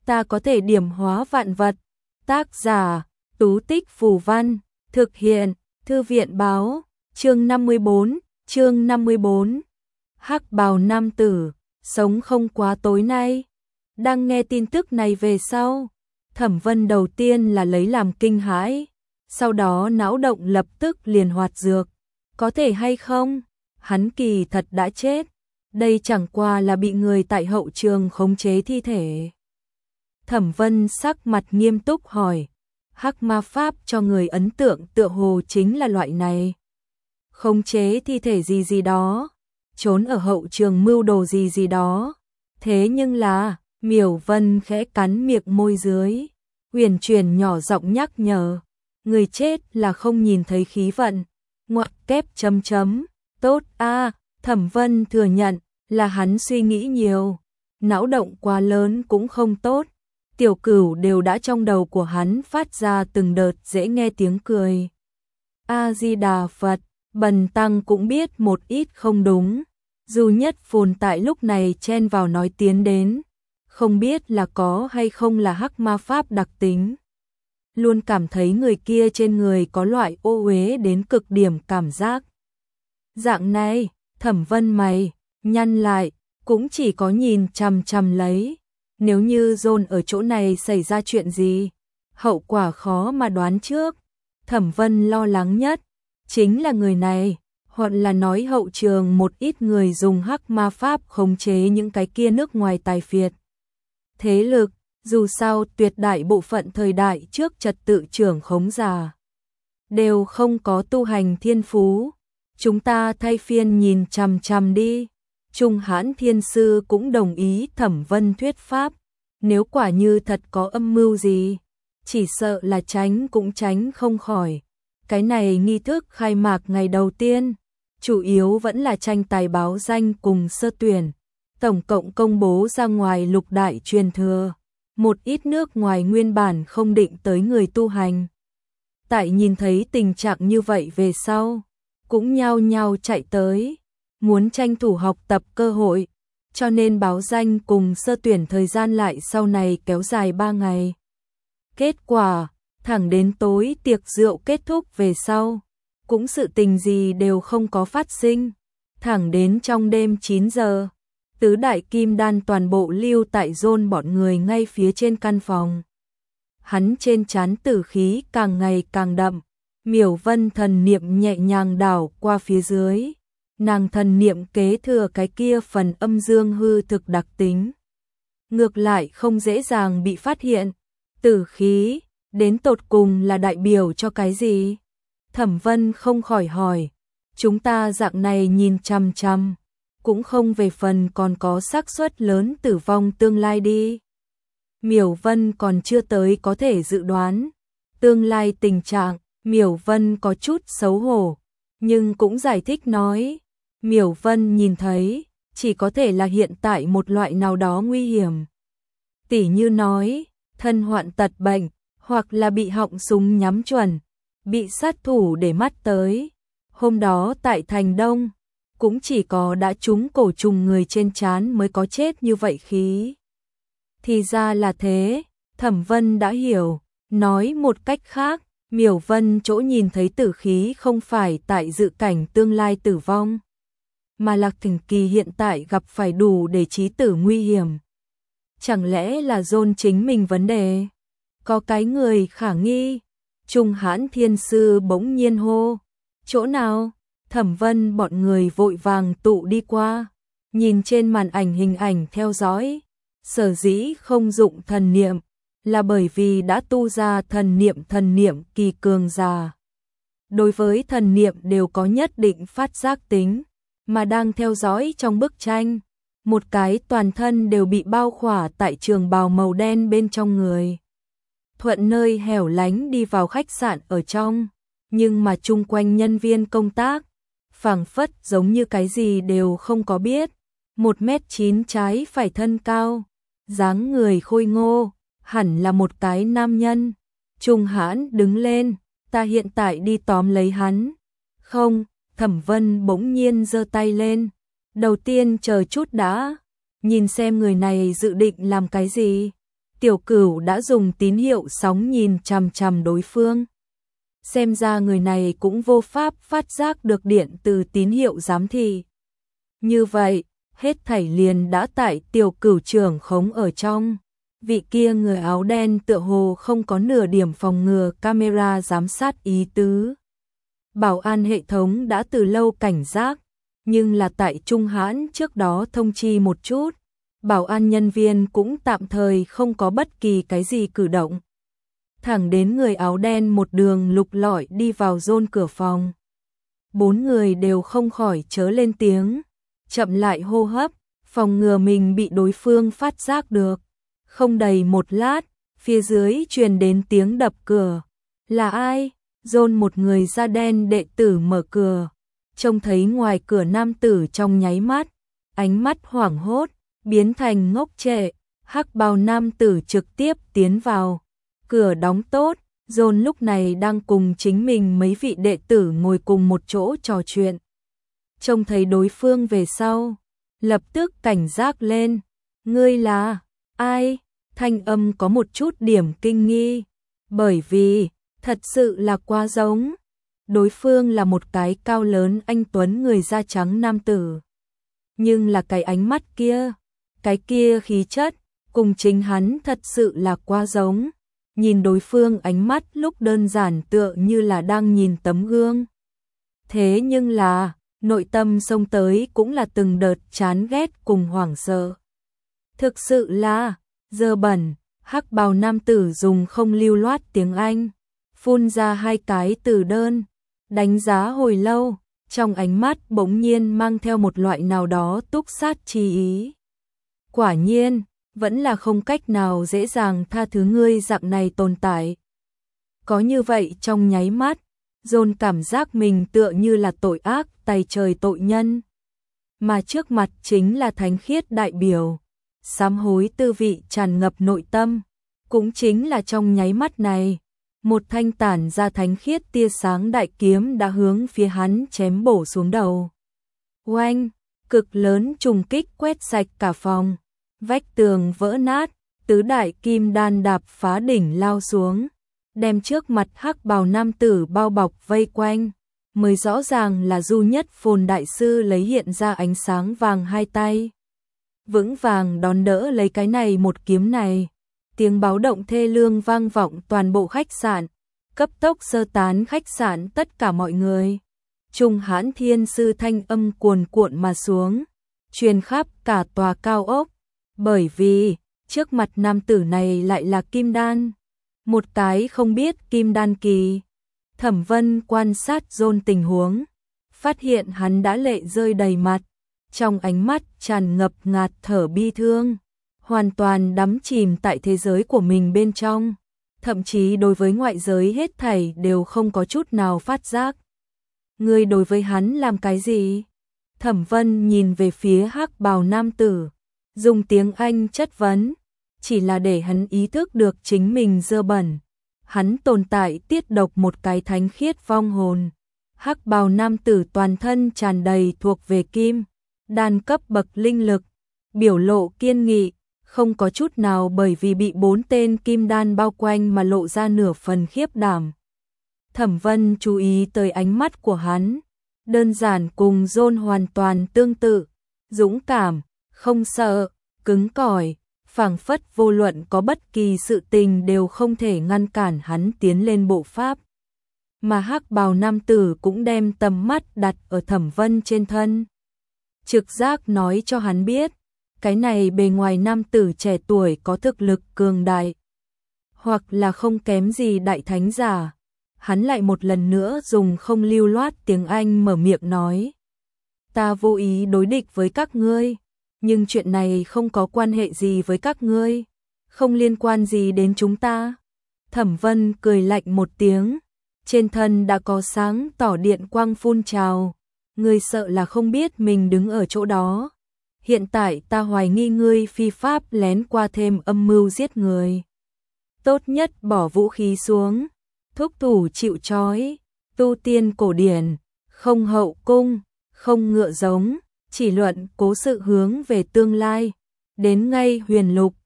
ta có thể điểm hóa vạn vật. Tác giả, Tú Tích Phù Văn, thực hiện, Thư viện Báo, chương 54. Hắc bào nam tử, sống không quá tối nay. Đang nghe tin tức này về sau, Thẩm Vân đầu tiên là lấy làm kinh hãi, sau đó não động lập tức liền hoạt dược. Có thể hay không? Hắn kỳ thật đã chết. Đây chẳng qua là bị người tại hậu trường khống chế thi thể. Thẩm Vân sắc mặt nghiêm túc hỏi, Hắc ma pháp cho người ấn tượng tựa hồ chính là loại này. Khống chế thi thể gì đó, trốn ở hậu trường mưu đồ gì đó. Thế nhưng là, Miểu Vân khẽ cắn miệng môi dưới, huyền chuyển nhỏ giọng nhắc nhở, người chết là không nhìn thấy khí vận. Ngoặc kép chấm chấm, tốt a. Thẩm Vân thừa nhận là hắn suy nghĩ nhiều, não động quá lớn cũng không tốt. Tiểu Cửu đều đã trong đầu của hắn phát ra từng đợt dễ nghe tiếng cười. A Di Đà Phật, Bần tăng cũng biết một ít không đúng. Dù Nhất Phồn tại lúc này chen vào nói tiến đến, không biết là có hay không là hắc ma pháp đặc tính. Luôn cảm thấy người kia trên người có loại ô uế đến cực điểm cảm giác. Dạng này, Thẩm Vân mày nhăn lại, cũng chỉ có nhìn chằm chằm lấy. Nếu như John ở chỗ này xảy ra chuyện gì, hậu quả khó mà đoán trước. Thẩm Vân lo lắng nhất chính là người này, hoặc là nói hậu trường một ít người dùng hắc ma pháp khống chế những cái kia nước ngoài tài phiệt. Thế lực, dù sao tuyệt đại bộ phận thời đại trước trật tự trưởng khống giả đều không có tu hành thiên phú. Chúng ta thay phiên nhìn chằm chằm đi. Trung Hãn Thiên Sư cũng đồng ý Thẩm Vân thuyết pháp. Nếu quả như thật có âm mưu gì, chỉ sợ là tránh cũng tránh không khỏi. Cái này nghi thức khai mạc ngày đầu tiên, chủ yếu vẫn là tranh tài báo danh cùng sơ tuyển. Tổng cộng công bố ra ngoài lục đại truyền thừa. Một ít nước ngoài nguyên bản không định tới người tu hành. Tại nhìn thấy tình trạng như vậy về sau, cũng nhao nhao chạy tới, muốn tranh thủ học tập cơ hội, cho nên báo danh cùng sơ tuyển thời gian lại sau này kéo dài 3 ngày. Kết quả, thẳng đến tối tiệc rượu kết thúc về sau, cũng sự tình gì đều không có phát sinh. Thẳng đến trong đêm 9 giờ, tứ đại kim đan toàn bộ lưu tại John bọn người ngay phía trên căn phòng. Hắn trên trán tử khí càng ngày càng đậm, Miểu Vân thần niệm nhẹ nhàng đảo qua phía dưới. Nàng thần niệm kế thừa cái kia phần âm dương hư thực đặc tính. Ngược lại không dễ dàng bị phát hiện. Tử khí, đến tột cùng là đại biểu cho cái gì? Thẩm Vân không khỏi hỏi. Chúng ta dạng này nhìn chằm chằm, cũng không về phần còn có xác suất lớn tử vong tương lai đi. Miểu Vân còn chưa tới có thể dự đoán tương lai tình trạng. Miểu Vân có chút xấu hổ, nhưng cũng giải thích nói, Miểu Vân nhìn thấy, chỉ có thể là hiện tại một loại nào đó nguy hiểm. Tỉ như nói, thân hoạn tật bệnh, hoặc là bị họng súng nhắm chuẩn, bị sát thủ để mắt tới. Hôm đó tại Thành Đông, cũng chỉ có đã trúng cổ trùng người trên trán mới có chết như vậy khí. Thì ra là thế, Thẩm Vân đã hiểu, nói một cách khác, Miểu Vân chỗ nhìn thấy tử khí không phải tại dự cảnh tương lai tử vong, mà là tình kỳ hiện tại gặp phải đủ để chí tử nguy hiểm. Chẳng lẽ là John chính mình vấn đề? Có cái người khả nghi. Trung Hãn Thiên Sư bỗng nhiên hô. Chỗ nào? Thẩm Vân bọn người vội vàng tụ đi qua, nhìn trên màn ảnh hình ảnh theo dõi. Sở dĩ không dụng thần niệm là bởi vì đã tu ra thần niệm kỳ cường già. Đối với thần niệm đều có nhất định phát giác tính, mà đang theo dõi trong bức tranh, một cái toàn thân đều bị bao khỏa tại trường bào màu đen bên trong người. Thuận nơi hẻo lánh đi vào khách sạn ở trong, nhưng mà chung quanh nhân viên công tác, phảng phất giống như cái gì đều không có biết. 1m9 trái phải thân cao, dáng người khôi ngô, hẳn là một cái nam nhân. Trung Hãn đứng lên, ta hiện tại đi tóm lấy hắn. Không, Thẩm Vân bỗng nhiên giơ tay lên. Đầu tiên chờ chút đã, nhìn xem người này dự định làm cái gì. Tiểu Cửu đã dùng tín hiệu sóng nhìn chằm chằm đối phương. Xem ra người này cũng vô pháp phát giác được điện từ tín hiệu giám thị. Như vậy, hết thảy liền đã tại Tiểu Cửu trưởng khống ở trong. Vị kia người áo đen tựa hồ không có nửa điểm phòng ngừa camera giám sát ý tứ. Bảo an hệ thống đã từ lâu cảnh giác, nhưng là tại Trung Hãn trước đó thông chi một chút, bảo an nhân viên cũng tạm thời không có bất kỳ cái gì cử động. Thẳng đến người áo đen một đường lục lọi đi vào rôn cửa phòng. 4 người đều không khỏi chớ lên tiếng, chậm lại hô hấp, phòng ngừa mình bị đối phương phát giác được. Không đầy một lát, phía dưới truyền đến tiếng đập cửa. Là ai? Rôn một người da đen đệ tử mở cửa. Trông thấy ngoài cửa nam tử trong nháy mắt, ánh mắt hoảng hốt, biến thành ngốc trệ. Hắc bào nam tử trực tiếp tiến vào. Cửa đóng tốt, Rôn lúc này đang cùng chính mình mấy vị đệ tử ngồi cùng một chỗ trò chuyện. Trông thấy đối phương về sau, lập tức cảnh giác lên. Ngươi là ai? Thanh âm có một chút điểm kinh nghi, bởi vì thật sự là quá giống. Đối phương là một cái cao lớn anh tuấn người da trắng nam tử. Nhưng là cái ánh mắt kia, cái kia khí chất, cùng chính hắn thật sự là quá giống. Nhìn đối phương ánh mắt lúc đơn giản tựa như là đang nhìn tấm gương. Thế nhưng là, nội tâm xông tới cũng là từng đợt chán ghét cùng hoảng sợ. Thực sự là, dơ bẩn. Hắc bào nam tử dùng không lưu loát tiếng Anh, phun ra 2 cái từ đơn, đánh giá hồi lâu, trong ánh mắt bỗng nhiên mang theo một loại nào đó túc sát chi ý. Quả nhiên, vẫn là không cách nào dễ dàng tha thứ ngươi dạng này tồn tại. Có như vậy trong nháy mắt, Rôn cảm giác mình tựa như là tội ác tày trời tội nhân. Mà trước mặt chính là thánh khiết đại biểu. Sám hối tư vị tràn ngập nội tâm, cũng chính là trong nháy mắt này, một thanh tản ra thánh khiết tia sáng đại kiếm đã hướng phía hắn chém bổ xuống đầu. Oanh, cực lớn trùng kích quét sạch cả phòng, vách tường vỡ nát, tứ đại kim đan đạp phá đỉnh lao xuống, đem trước mặt hắc bào nam tử bao bọc vây quanh, mới rõ ràng là Du Nhất Phồn đại sư lấy hiện ra ánh sáng vàng 2 tay. Vững vàng đón đỡ lấy cái này một kiếm này. Tiếng báo động thê lương vang vọng toàn bộ khách sạn, cấp tốc sơ tán khách sạn tất cả mọi người. Trung Hãn Thiên sư thanh âm cuồn cuộn mà xuống, truyền khắp cả tòa cao ốc, bởi vì trước mặt nam tử này lại là kim đan, một cái không biết kim đan kỳ. Thẩm Vân quan sát Rôn tình huống, phát hiện hắn đã lệ rơi đầy mặt. Trong ánh mắt tràn ngập ngạt thở bi thương, hoàn toàn đắm chìm tại thế giới của mình bên trong, thậm chí đối với ngoại giới hết thảy đều không có chút nào phát giác. Ngươi đối với hắn làm cái gì? Thẩm Vân nhìn về phía hắc bào nam tử, dùng tiếng Anh chất vấn, chỉ là để hắn ý thức được chính mình dơ bẩn. Hắn tồn tại tiết độc một cái thánh khiết vong hồn. Hắc bào nam tử toàn thân tràn đầy thuộc về kim đan cấp bậc linh lực, biểu lộ kiên nghị, không có chút nào bởi vì bị 4 tên kim đan bao quanh mà lộ ra nửa phần khiếp đảm. Thẩm Vân chú ý tới ánh mắt của hắn, đơn giản cùng Rôn hoàn toàn tương tự, dũng cảm, không sợ, cứng cỏi, phảng phất vô luận có bất kỳ sự tình đều không thể ngăn cản hắn tiến lên bộ pháp. Mà hắc bào nam tử cũng đem tầm mắt đặt ở Thẩm Vân trên thân. Trực giác nói cho hắn biết, cái này bề ngoài nam tử trẻ tuổi có thực lực cường đại, hoặc là không kém gì đại thánh giả. Hắn lại một lần nữa dùng không lưu loát tiếng Anh mở miệng nói. Ta vô ý đối địch với các ngươi, nhưng chuyện này không có quan hệ gì với các ngươi, không liên quan gì đến chúng ta. Thẩm Vân cười lạnh một tiếng, trên thân đã có sáng tỏ điện quang phun trào. Ngươi sợ là không biết mình đứng ở chỗ đó. Hiện tại ta hoài nghi ngươi phi pháp lén qua thêm âm mưu giết người. Tốt nhất bỏ vũ khí xuống, thúc thủ chịu trói, tu tiên cổ điển, không hậu cung, không ngựa giống, chỉ luận cố sự hướng về tương lai, đến ngay huyền lục,